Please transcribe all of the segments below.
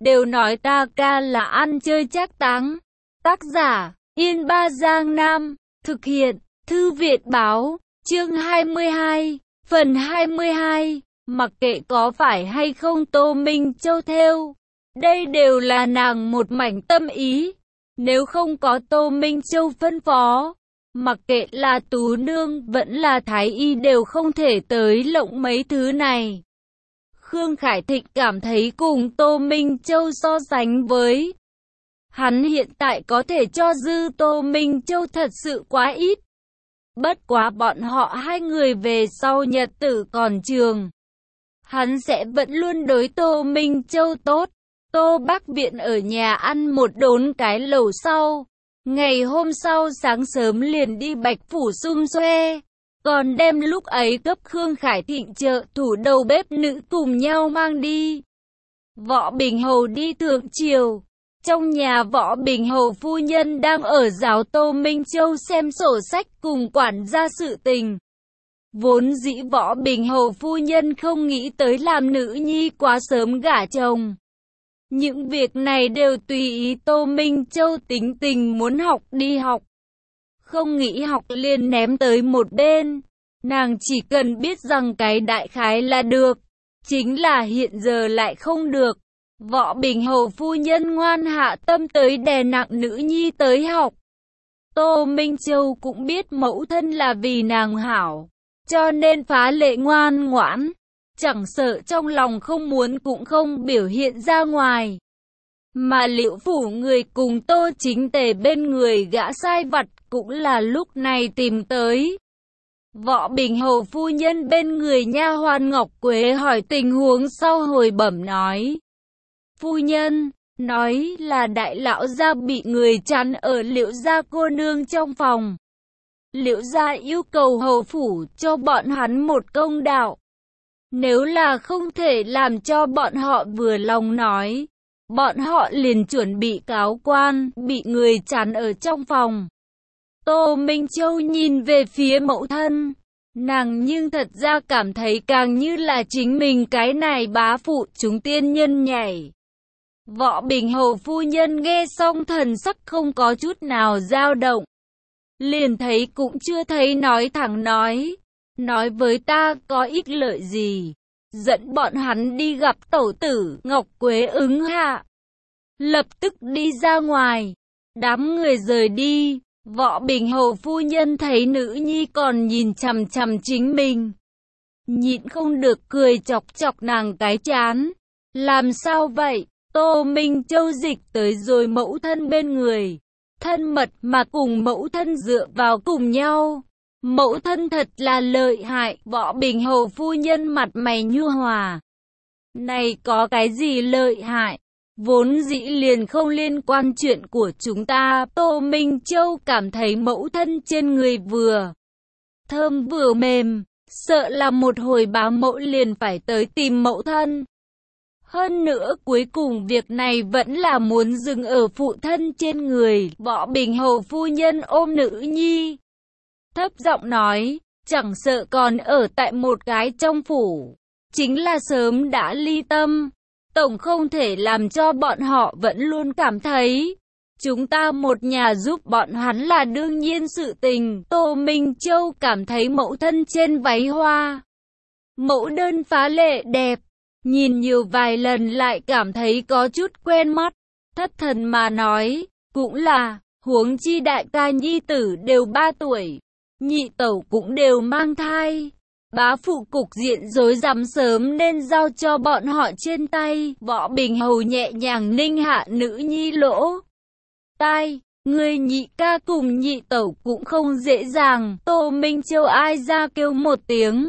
đều nói ta ca là ăn chơi trác táng. Tác giả, Yên Ba Giang Nam, thực hiện, Thư viện báo, chương 22, phần 22, mặc kệ có phải hay không Tô Minh Châu theo, đây đều là nàng một mảnh tâm ý, nếu không có Tô Minh Châu phân phó, mặc kệ là Tú Nương vẫn là Thái Y đều không thể tới lộng mấy thứ này. Khương Khải Thịnh cảm thấy cùng Tô Minh Châu so sánh với hắn hiện tại có thể cho dư Tô Minh Châu thật sự quá ít. Bất quá bọn họ hai người về sau nhật tử còn trường, hắn sẽ vẫn luôn đối Tô Minh Châu tốt. Tô Bắc Viện ở nhà ăn một đốn cái lẩu sau, ngày hôm sau sáng sớm liền đi Bạch Phủ xung xoe, còn đem lúc ấy cấp Khương Khải Thịnh trợ thủ đầu bếp nữ cùng nhau mang đi. Võ Bình Hầu đi thượng triều, trong nhà Võ Bình Hầu phu nhân đang ở giáo Tô Minh Châu xem sổ sách cùng quản gia sự tình. Vốn dĩ Võ Bình Hầu phu nhân không nghĩ tới làm nữ nhi quá sớm gả chồng. Những việc này đều tùy ý Tô Minh Châu tính tình muốn học đi học. Không nghĩ học liền ném tới một bên. Nàng chỉ cần biết rằng cái đại khái là được. Chính là hiện giờ lại không được. Võ Bình Hầu phu nhân ngoan hạ tâm tới đè nặng nữ nhi tới học. Tô Minh Châu cũng biết mẫu thân là vì nàng hảo, cho nên phá lệ ngoan ngoãn. Chẳng sợ trong lòng không muốn cũng không biểu hiện ra ngoài. Mà Liễu Phủ người cùng Tô Chính Tề bên người gã sai vặt cũng là lúc này tìm tới. Võ Bình Hầu phu nhân bên người nha hoàn Ngọc Quế hỏi tình huống sau hồi bẩm nói. Phu nhân, nói là đại lão gia bị người chắn ở Liễu gia cô nương trong phòng. Liễu gia yêu cầu hầu phủ cho bọn hắn một công đạo. Nếu là không thể làm cho bọn họ vừa lòng nói, bọn họ liền chuẩn bị cáo quan, bị người chắn ở trong phòng. Tô Minh Châu nhìn về phía mẫu thân, nàng nhưng thật ra cảm thấy càng như là chính mình cái này bá phụ chúng tiên nhân nhảy. Võ Bình Hầu phu nhân nghe xong thần sắc không có chút nào dao động. Liền thấy cũng chưa thấy nói thẳng nói với ta có ích lợi gì, dẫn bọn hắn đi gặp tẩu tử. Ngọc Quế ứng hạ, lập tức đi ra ngoài, đám người rời đi. Võ Bình Hầu phu nhân thấy nữ nhi còn nhìn chằm chằm chính mình, nhịn không được cười chọc chọc nàng cái trán. Làm sao vậy? Tô Minh Châu dịch tới rồi mẫu thân bên người, thân mật mà cùng mẫu thân dựa vào cùng nhau. Mẫu thân thật là lợi hại. Võ Bình Hầu phu nhân mặt mày nhu hòa. Này có cái gì lợi hại? Vốn dĩ liền không liên quan chuyện của chúng ta. Tô Minh Châu cảm thấy mẫu thân trên người vừa thơm vừa mềm, sợ là một hồi bá mẫu liền phải tới tìm mẫu thân. Hơn nữa cuối cùng việc này vẫn là muốn dừng ở phụ thân trên người. Võ Bình Hầu phu nhân ôm nữ nhi, thấp giọng nói, chẳng sợ còn ở tại một cái trong phủ, chính là sớm đã ly tâm, tổng không thể làm cho bọn họ vẫn luôn cảm thấy chúng ta một nhà giúp bọn hắn là đương nhiên sự tình. Tô Minh Châu cảm thấy mẫu thân trên váy hoa mẫu đơn phá lệ đẹp, nhìn nhiều vài lần lại cảm thấy có chút quen mắt, thất thần mà nói, cũng là, huống chi đại ca nhi tử đều 3 tuổi. Nhị tẩu cũng đều mang thai, bá phụ cục diện rối rắm sớm nên giao cho bọn họ trên tay. Võ Bình Hầu nhẹ nhàng ninh hạ nữ nhi lỗ tai, người nhị ca cùng nhị tẩu cũng không dễ dàng. Tô Minh Châu ai ra kêu một tiếng,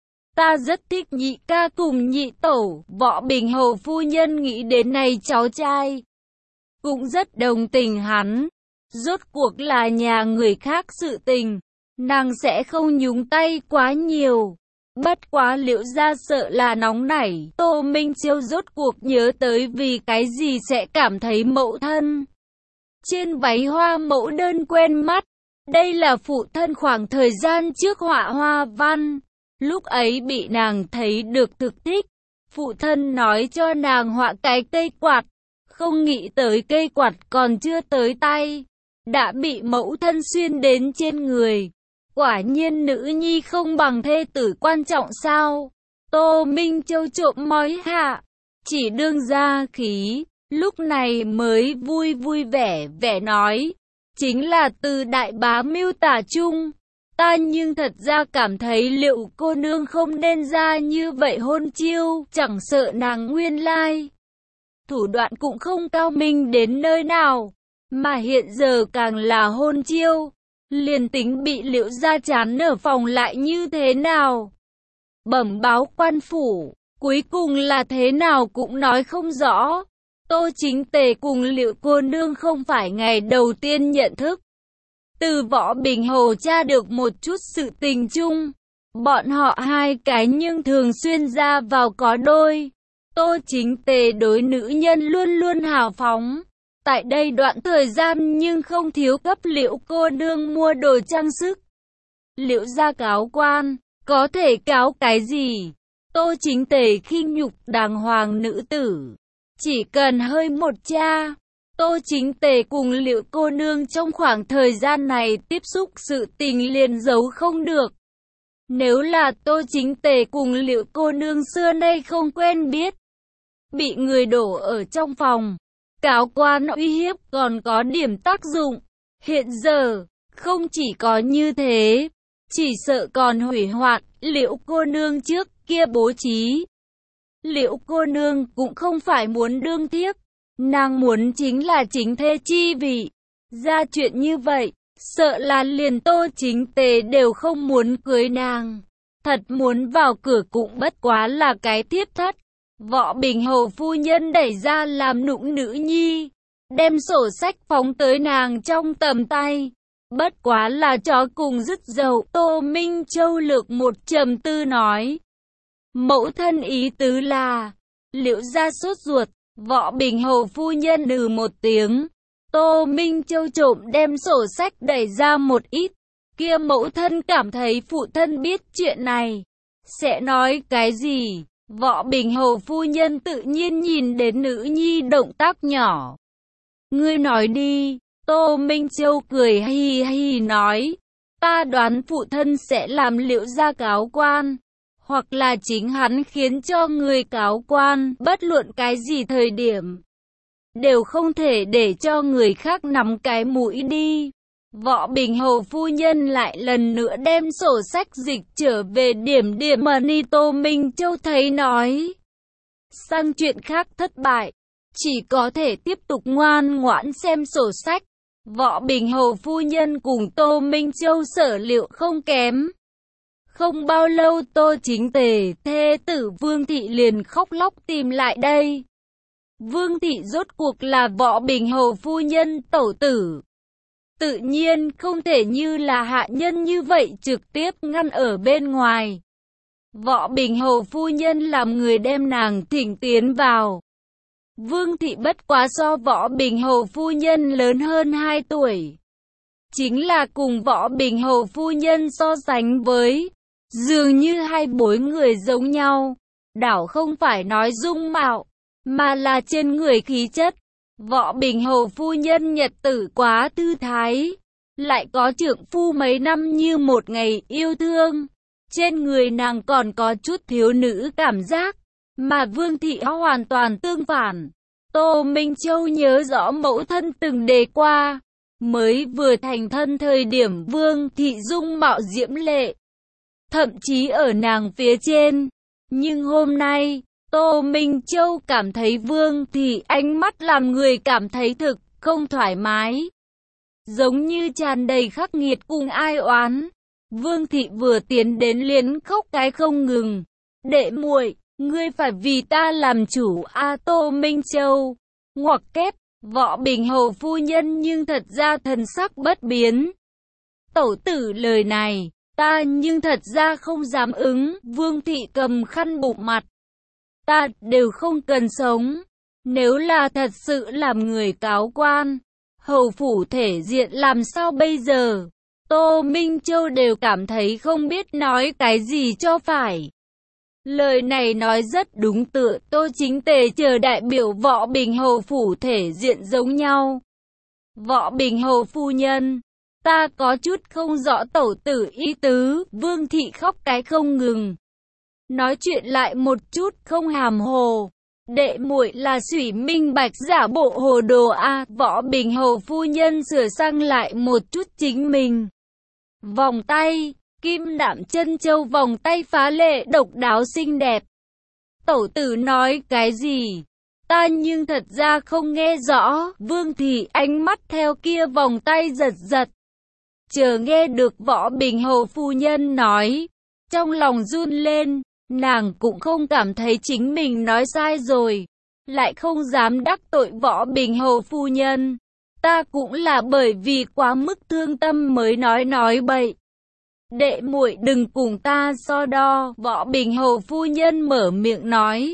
ta rất thích nhị ca cùng nhị tẩu. Võ Bình Hầu phu nhân nghĩ đến này cháu trai, cũng rất đồng tình hắn, rốt cuộc là nhà người khác sự tình, nàng sẽ không nhúng tay quá nhiều. Bất quá Liễu gia sợ là nóng nảy. Tô Minh Châu rốt cuộc nhớ tới vì cái gì sẽ cảm thấy mẫu thân trên váy hoa mẫu đơn quen mắt. Đây là phụ thân khoảng thời gian trước họa hoa văn, lúc ấy bị nàng thấy được thực thích. Phụ thân nói cho nàng họa cái cây quạt, không nghĩ tới cây quạt còn chưa tới tay, đã bị mẫu thân xuyên đến trên người. Quả nhiên nữ nhi không bằng thê tử quan trọng sao? Tô Minh Châu trộm mói hạ, chỉ đương ra khí, lúc này mới vui vẻ nói, chính là từ đại bá miêu tả chung. Ta nhưng thật ra cảm thấy Liệu cô nương không nên ra như vậy hôn chiêu, chẳng sợ nàng nguyên lai thủ đoạn cũng không cao minh đến nơi nào, mà hiện giờ càng là hôn chiêu, liền tính bị Liệu gia chán ở phòng lại như thế nào. Bẩm báo quan phủ, cuối cùng là thế nào cũng nói không rõ. Tô Chính Tề cùng Liệu cô nương không phải ngày đầu tiên nhận thức. Từ Võ Bình Hầu tra được một chút sự tình chung, bọn họ hai cái nhưng thường xuyên ra vào có đôi. Tô Chính Tề đối nữ nhân luôn luôn hào phóng. Tại đây đoạn thời gian nhưng không thiếu cấp Liệu cô nương mua đồ trang sức. Liệu gia cáo quan, có thể cáo cái gì? Tô Chính Tề khinh nhục đàng hoàng nữ tử. Chỉ cần hơi một tra, Tô Chính Tề cùng Liệu cô nương trong khoảng thời gian này tiếp xúc sự tình liền giấu không được. Nếu là Tô Chính Tề cùng Liệu cô nương xưa nay không quen biết, bị người đổ ở trong phòng, cáo quan uy hiếp còn có điểm tác dụng. Hiện giờ, không chỉ có như thế, chỉ sợ còn hủy hoại Liệu cô nương trước kia bố trí. Liệu cô nương cũng không phải muốn đương thiếp, nàng muốn chính là chính thê chi vị. Ra chuyện như vậy, sợ là liền Tô Chính Tề đều không muốn cưới nàng. Thật muốn vào cửa cũng bất quá là cái thiếp thất. Võ Bình Hầu phu nhân đẩy ra làm nũng nữ nhi, đem sổ sách phóng tới nàng trong tầm tay. Bất quá là chó cùng dứt dầu. Tô Minh Châu lược một trầm tư nói. Mẫu thân ý tứ là, Liệu gia sốt ruột. Võ Bình Hầu phu nhân một tiếng. Tô Minh Châu trộm đem sổ sách đẩy ra một ít. Kia mẫu thân cảm thấy phụ thân biết chuyện này sẽ nói cái gì? Võ Bình Hầu phu nhân tự nhiên nhìn đến nữ nhi động tác nhỏ. Ngươi nói đi. Tô Minh Châu cười hi hi nói. Ta đoán phụ thân sẽ làm Liệu gia cáo quan, hoặc là chính hắn khiến cho người cáo quan. Bất luận cái gì thời điểm, đều không thể để cho người khác nắm cái mũi đi. Võ Bình Hầu phu nhân lại lần nữa đem sổ sách dịch trở về điểm mà ni. Tô Minh Châu thấy nói, sang chuyện khác thất bại, chỉ có thể tiếp tục ngoan ngoãn xem sổ sách. Võ Bình Hầu phu nhân cùng Tô Minh Châu sở liệu không kém. Không bao lâu Tô Chính Tề thê tử Vương Thị liền khóc lóc tìm lại đây. Vương Thị rốt cuộc là Võ Bình Hầu phu nhân tẩu tử, tự nhiên không thể như là hạ nhân như vậy trực tiếp ngăn ở bên ngoài. Võ Bình Hầu phu nhân làm người đem nàng thỉnh tiến vào. Vương Thị bất quá so Võ Bình Hầu phu nhân lớn hơn 2 tuổi. Chính là cùng Võ Bình Hầu phu nhân so sánh với, dường như hai bối người giống nhau. Đảo không phải nói dung mạo, mà là trên người khí chất. Võ Bình Hầu phu nhân nhật tử quá thư thái, lại có trượng phu mấy năm như một ngày yêu thương. Trên người nàng còn có chút thiếu nữ cảm giác, mà Vương Thị hoàn toàn tương phản. Tô Minh Châu nhớ rõ mẫu thân từng đề qua, mới vừa thành thân thời điểm Vương Thị dung mạo diễm lệ, thậm chí ở nàng phía trên. Nhưng hôm nay, Tô Minh Châu cảm thấy Vương Thị ánh mắt làm người cảm thấy thực không thoải mái, giống như tràn đầy khắc nghiệt cùng ai oán. Vương Thị vừa tiến đến liền khóc cái không ngừng. Đệ muội, ngươi phải vì ta làm chủ a. Tô Minh Châu ngoặc kép. Võ Bình Hầu phu nhân nhưng thật ra thần sắc bất biến. Tẩu tử lời này, ta nhưng thật ra không dám ứng. Vương Thị cầm khăn bụng mặt. Ta đều không cần sống. Nếu là thật sự làm người cáo quan, hầu phủ thể diện làm sao bây giờ? Tô Minh Châu đều cảm thấy không biết nói cái gì cho phải. Lời này nói rất đúng, tựa Tô Chính Tề chờ đại biểu Võ Bình Hầu phủ thể diện giống nhau. Võ Bình Hầu phu nhân, ta có chút không rõ tẩu tử ý tứ. Vương thị khóc cái không ngừng. Nói chuyện lại một chút không hàm hồ. Đệ muội là Thủy minh bạch giả bộ hồ đồ a. Võ Bình Hầu phu nhân sửa sang lại một chút chính mình. Vòng tay, kim đạm chân châu vòng tay phá lệ độc đáo xinh đẹp. Tẩu tử nói cái gì? Ta nhưng thật ra không nghe rõ. Vương thị ánh mắt theo kia vòng tay giật giật. Chờ nghe được Võ Bình Hầu phu nhân nói, trong lòng run lên. Nàng cũng không cảm thấy chính mình nói sai rồi, lại không dám đắc tội Võ Bình Hầu phu nhân. Ta cũng là bởi vì quá mức thương tâm mới nói bậy. Đệ muội đừng cùng ta so đo. Võ Bình Hầu phu nhân mở miệng nói.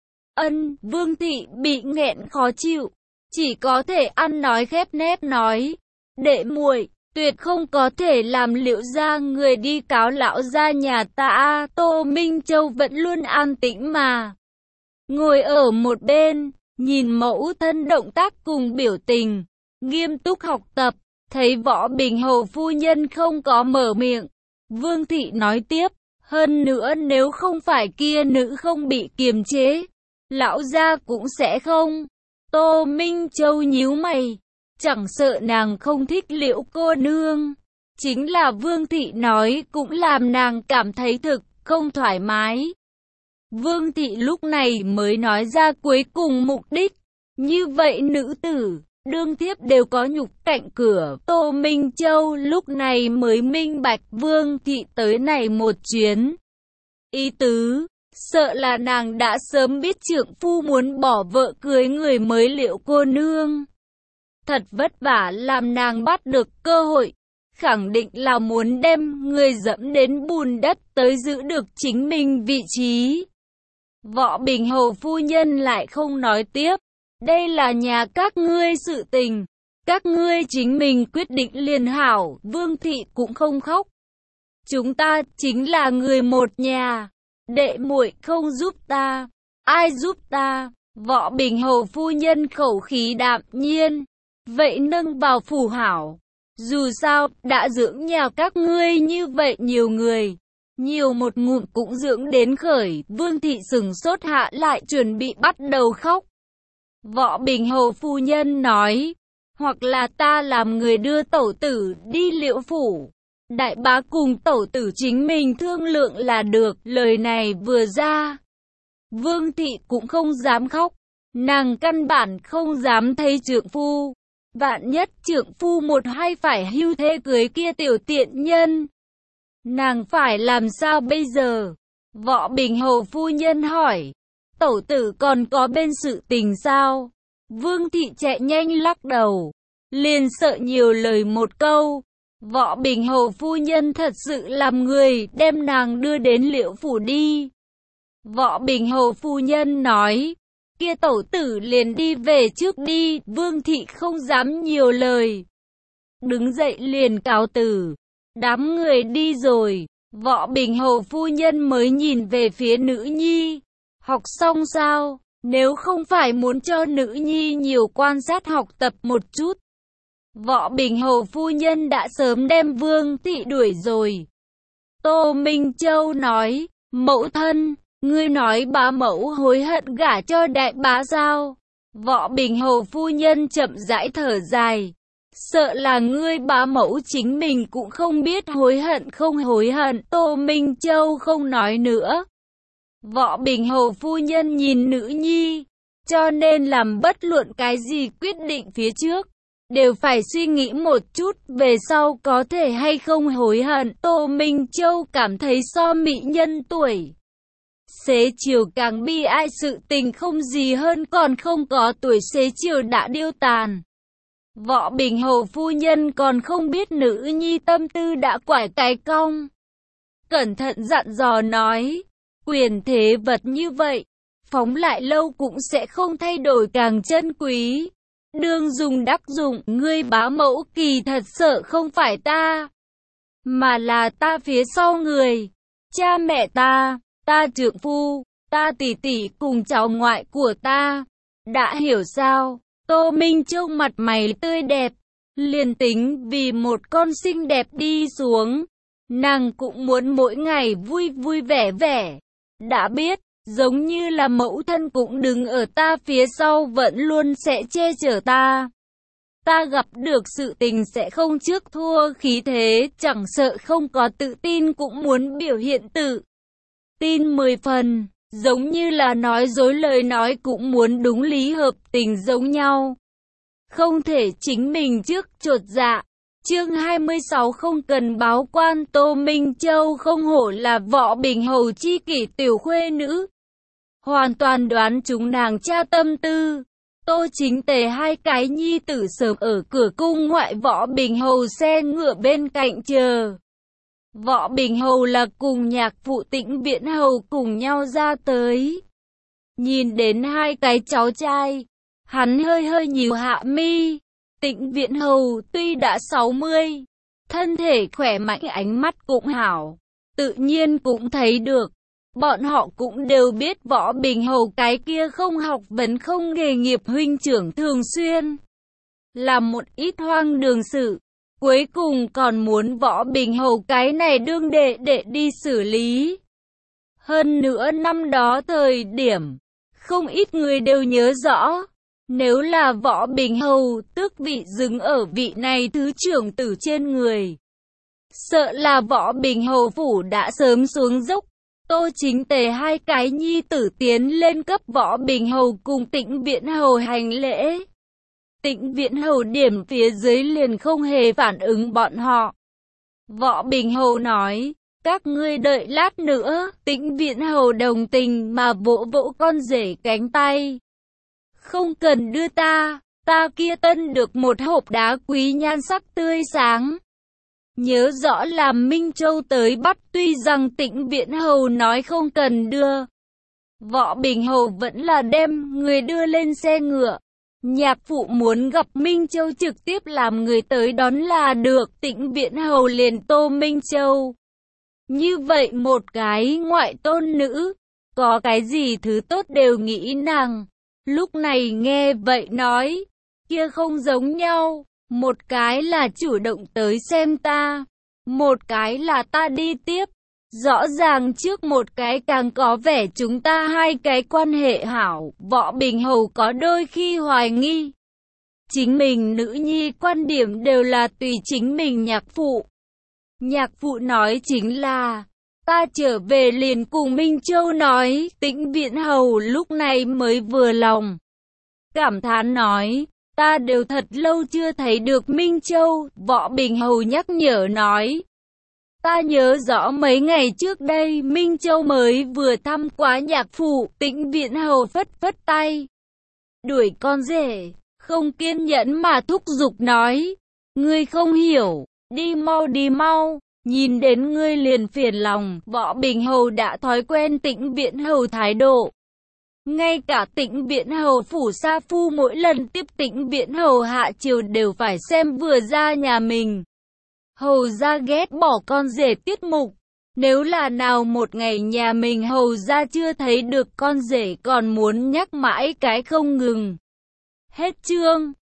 Vương thị bị nghẹn khó chịu, chỉ có thể ăn nói khép nép nói. Đệ muội tuyệt không có thể làm Liễu gia người đi cáo lão gia nhà ta. Tô Minh Châu vẫn luôn an tĩnh mà ngồi ở một bên, nhìn mẫu thân động tác cùng biểu tình, nghiêm túc học tập. Thấy Võ Bình Hầu phu nhân không có mở miệng, Vương thị nói tiếp, hơn nữa nếu không phải kia nữ không bị kiềm chế, lão gia cũng sẽ không. Tô Minh Châu nhíu mày, chẳng sợ nàng không thích Liễu cô nương, chính là Vương thị nói cũng làm nàng cảm thấy thực không thoải mái. Vương thị lúc này mới nói ra cuối cùng mục đích, như vậy nữ tử đương thiếp đều có nhục cạnh cửa. Tô Minh Châu lúc này mới minh bạch Vương thị tới này một chuyến ý tứ, sợ là nàng đã sớm biết trượng phu muốn bỏ vợ cưới người mới Liễu cô nương. Thật vất vả làm nàng bắt được cơ hội, khẳng định là muốn đem người dẫm đến bùn đất tới giữ được chính mình vị trí. Võ Bình Hầu phu nhân lại không nói tiếp, đây là nhà các ngươi sự tình, các ngươi chính mình quyết định liền hảo. Vương thị cũng không khóc, chúng ta chính là người một nhà, đệ muội không giúp ta, ai giúp ta? Võ Bình Hầu phu nhân khẩu khí đạm nhiên, vậy nâng vào phủ hảo, dù sao đã dưỡng nhà các ngươi như vậy nhiều người, nhiều một ngụm cũng dưỡng đến khởi. Vương thị sừng sốt hạ lại chuẩn bị bắt đầu khóc. Võ Bình Hầu phu nhân nói, hoặc là ta làm người đưa tẩu tử đi Liễu phủ, đại bá cùng tẩu tử chính mình thương lượng là được. Lời này vừa ra, Vương thị cũng không dám khóc, nàng căn bản không dám thấy trượng phu. Vạn nhất trượng phu một hay phải hưu thế cưới kia tiểu tiện nhân, nàng phải làm sao bây giờ? Võ Bình Hầu phu nhân hỏi, tẩu tử còn có bên sự tình sao? Vương thị chạy nhanh lắc đầu, liền sợ nhiều lời một câu. Võ Bình Hầu phu nhân thật sự làm người đem nàng đưa đến Liễu phủ đi. Võ Bình Hầu phu nhân nói, kia tẩu tử liền đi về trước đi. Vương thị không dám nhiều lời, đứng dậy liền cáo từ. Đám người đi rồi, Võ Bình Hầu phu nhân mới nhìn về phía nữ nhi. Học xong sao? Nếu không phải muốn cho nữ nhi nhiều quan sát học tập một chút, Võ Bình Hầu phu nhân đã sớm đem Vương thị đuổi rồi. Tô Minh Châu nói, mẫu thân, ngươi nói bá mẫu hối hận gả cho đại bá sao? Võ Bình Hầu phu nhân chậm rãi thở dài, sợ là ngươi bá mẫu chính mình cũng không biết hối hận không hối hận. Tô Minh Châu không nói nữa. Võ Bình Hầu phu nhân nhìn nữ nhi, cho nên làm bất luận cái gì quyết định phía trước, đều phải suy nghĩ một chút về sau có thể hay không hối hận. Tô Minh Châu cảm thấy so mỹ nhân tuổi xế chiều càng bi ai, sự tình không gì hơn còn không có tuổi xế chiều đã điêu tàn. Võ Bình Hầu phu nhân còn không biết nữ nhi tâm tư đã quải cái cong. Cẩn thận dặn dò nói, quyền thế vật như vậy, phóng lại lâu cũng sẽ không thay đổi, càng chân quý. Đương dùng đắc dụng, ngươi bá mẫu kỳ thật sợ không phải ta, mà là ta phía sau người, cha mẹ ta. ta trượng phu, ta tỷ tỷ cùng cháu ngoại của ta. Đã hiểu sao? Tô Minh Châu mặt mày tươi đẹp, liền tính vì một con xinh đẹp đi xuống, nàng cũng muốn mỗi ngày vui vui vẻ vẻ. Đã biết, giống như là mẫu thân cũng đứng ở ta phía sau vẫn luôn sẽ che chở ta. Ta gặp được sự tình sẽ không trước thua khí thế, chẳng sợ không có tự tin cũng muốn biểu hiện tự tin 10 phần, giống như là nói dối lời nói cũng muốn đúng lý hợp tình giống nhau. Không thể chính mình trước chột dạ. Chương 26 không cần báo quan. Tô Minh Châu không hổ là Võ Bình Hầu chi kỷ tiểu khuê nữ. Hoàn toàn đoán chúng nàng cha tâm tư. Tô Chính Tề hai cái nhi tử sớm ở cửa cung ngoại Võ Bình Hầu xe ngựa bên cạnh chờ. Võ Bình Hầu là cùng nhạc phụ Tĩnh Viễn Hầu cùng nhau ra tới. Nhìn đến hai cái cháu trai, hắn hơi hơi nhíu hạ mi. Tĩnh Viễn Hầu tuy đã 60, thân thể khỏe mạnh ánh mắt cũng hảo, tự nhiên cũng thấy được. Bọn họ cũng đều biết Võ Bình Hầu cái kia không học vấn không nghề nghiệp huynh trưởng thường xuyên làm một ít hoang đường sự. Cuối cùng còn muốn Võ Bình Hầu cái này đương đệ đệ đi xử lý. Hơn nữa năm đó thời điểm, không ít người đều nhớ rõ. Nếu là Võ Bình Hầu tước vị dừng ở vị này thứ trưởng tử trên người, sợ là Võ Bình Hầu phủ đã sớm xuống dốc. Tô Chính Tề hai cái nhi tử tiến lên cấp Võ Bình Hầu cùng Tĩnh Viễn Hầu hành lễ. Tĩnh Viễn Hầu điểm phía dưới liền không hề phản ứng bọn họ. Võ Bình Hầu nói, các ngươi đợi lát nữa. Tĩnh Viễn Hầu đồng tình mà vỗ vỗ con rể cánh tay. Không cần đưa ta kia tân được một hộp đá quý nhan sắc tươi sáng. Nhớ rõ là Minh Châu tới bắt, tuy rằng Tĩnh Viễn Hầu nói không cần đưa. Võ Bình Hầu vẫn là đem người đưa lên xe ngựa. Nhạc phụ muốn gặp Minh Châu trực tiếp làm người tới đón là được. Tĩnh Viễn Hầu liền Tô Minh Châu. Như vậy một cái ngoại tôn nữ, có cái gì thứ tốt đều nghĩ nàng. Lúc này nghe vậy nói, kia không giống nhau, một cái là chủ động tới xem ta, một cái là ta đi tiếp. Rõ ràng trước một cái càng có vẻ chúng ta hai cái quan hệ hảo. Võ Bình Hầu có đôi khi hoài nghi chính mình nữ nhi quan điểm đều là tùy chính mình nhạc phụ. Nhạc phụ nói chính là, ta trở về liền cùng Minh Châu nói. Tĩnh Viễn Hầu lúc này mới vừa lòng, cảm thán nói, ta đều thật lâu chưa thấy được Minh Châu. Võ Bình Hầu nhắc nhở nói, ta nhớ rõ mấy ngày trước đây Minh Châu mới vừa thăm quá nhạc phụ. Tĩnh Viễn Hầu phất phất tay, đuổi con rể, không kiên nhẫn mà thúc giục nói, ngươi không hiểu, đi mau, nhìn đến ngươi liền phiền lòng. Võ Bình Hầu đã thói quen Tĩnh Viễn Hầu thái độ. Ngay cả Tĩnh Viễn Hầu phủ sa phu mỗi lần tiếp Tĩnh Viễn Hầu hạ triều đều phải xem vừa ra nhà mình. Hầu gia ghét bỏ con rể tiết mục. Nếu là nào một ngày nhà mình hầu gia chưa thấy được con rể còn muốn nhắc mãi cái không ngừng. Hết chương.